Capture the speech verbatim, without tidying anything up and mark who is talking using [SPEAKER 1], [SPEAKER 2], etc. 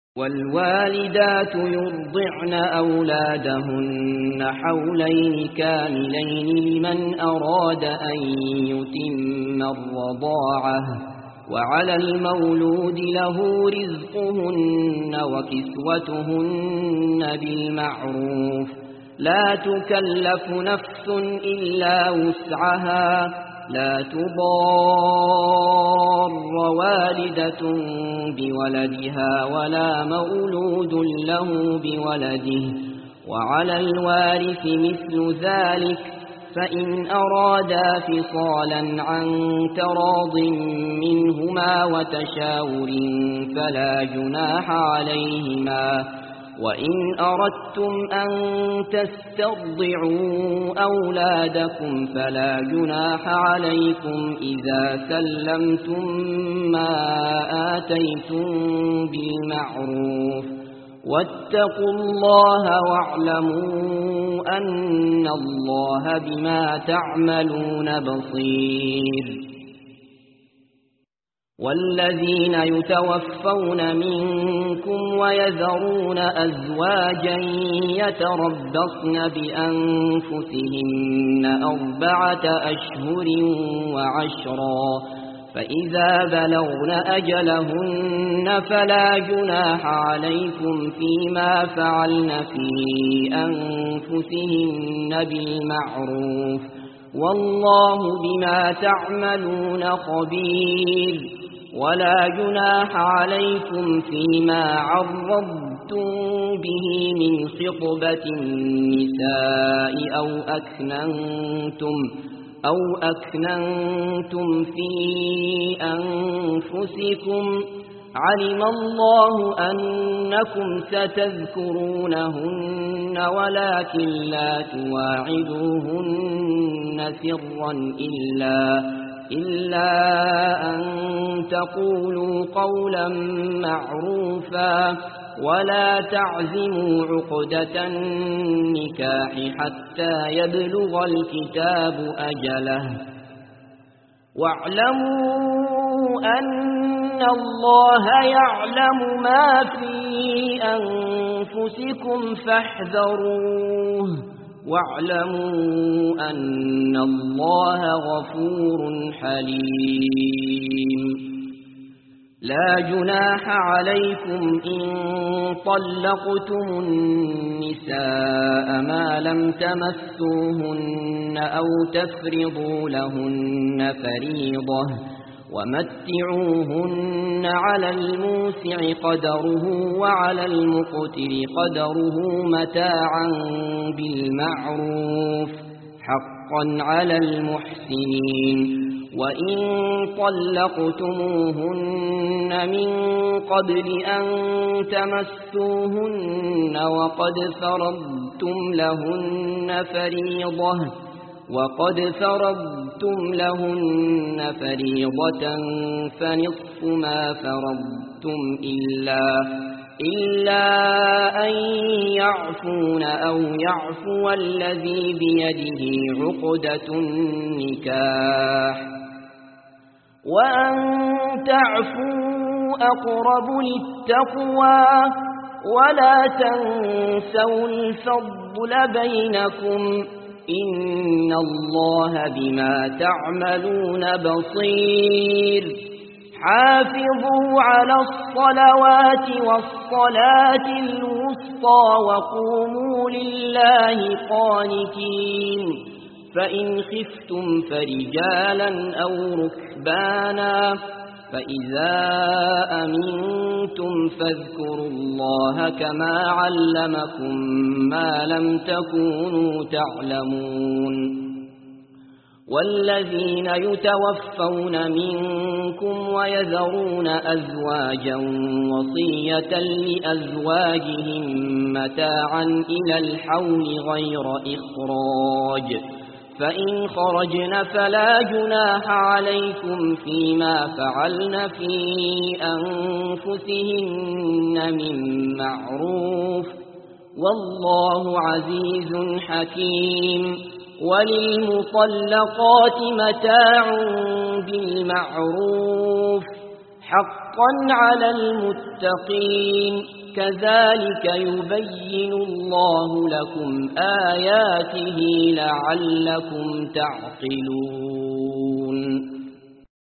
[SPEAKER 1] والوالدات يرضعن أولادهن حولين كاملين لمن أراد أن يتم الرضاعة وعلى المولود له رزقهن وكسوتهن بالمعروف لا تكلف نفس إلا وسعها لا تضار والدة بولدها ولا مولود له بولده وعلى الوارث مثل ذلك فإن أرادا فصالا عن تراض منهما وتشاور فلا جناح عليهما وإن أردتم أن تسترضعوا أولادكم فلا جناح عليكم إذا سلمتم ما آتيتم بالمعروف واتقوا الله واعلموا أن الله بما تعملون بصير. والذين يتوفون منكم ويذرون أزواجا يتربصن بأنفسهن أربعة أشهر وعشرا فإذا بلغن أجلهن فلا جناح عليكم فيما فعلن في أنفسهن بالمعروف والله بما تعملون خبير. ولا جناح عليكم فيما عرضتم به من خطبة النساء أو أكننتم أو أكننتم في أنفسكم علم الله أنكم ستذكرونهن ولكن لا تواعدوهن سرا إلا إلا أن تقولوا قولا معروفا ولا تعزموا عقدة النكاح حتى يبلغ الكتاب أجله واعلموا أن الله يعلم ما في أنفسكم فاحذروه واعلموا أن الله غفور حليم. لا جناح عليكم إن طلقتم النساء ما لم تمسوهن أو تفرضوا لهن فريضة ومتعوهن على الموسع قدره وعلى المقتر قدره متاعا بالمعروف حقا على المحسنين. وإن طلقتموهن من قبل أن تمسوهن وقد فرضتم لهن فريضة وقد فرضتم لهن فريضة فنصف ما فرضتم إلا إلا أن يعفون أو يعفو الذي بيده عقدة النكاح وأن تعفوا أقرب للتقوى ولا تنسوا الفضل بينكم إن الله بما تعملون بصير. حافظوا على الصلوات والصلاة الوسطى وقوموا لله قانتين فإن خفتم فرجالا أو ركبانا فإذا أمنتم فاذكروا الله كما علمكم ما لم تكونوا تعلمون. والذين يتوفون منكم ويذرون أزواجا وصية لأزواجهم متاعا إلى الحول غير إخراج فإن خرجن فلا جناح عليكم فيما فعلن في أنفسهن من معروف والله عزيز حكيم. وللمطلقات متاع بالمعروف حقا حقا على المتقين كذلك يبين الله لكم آياته لعلكم تعقلون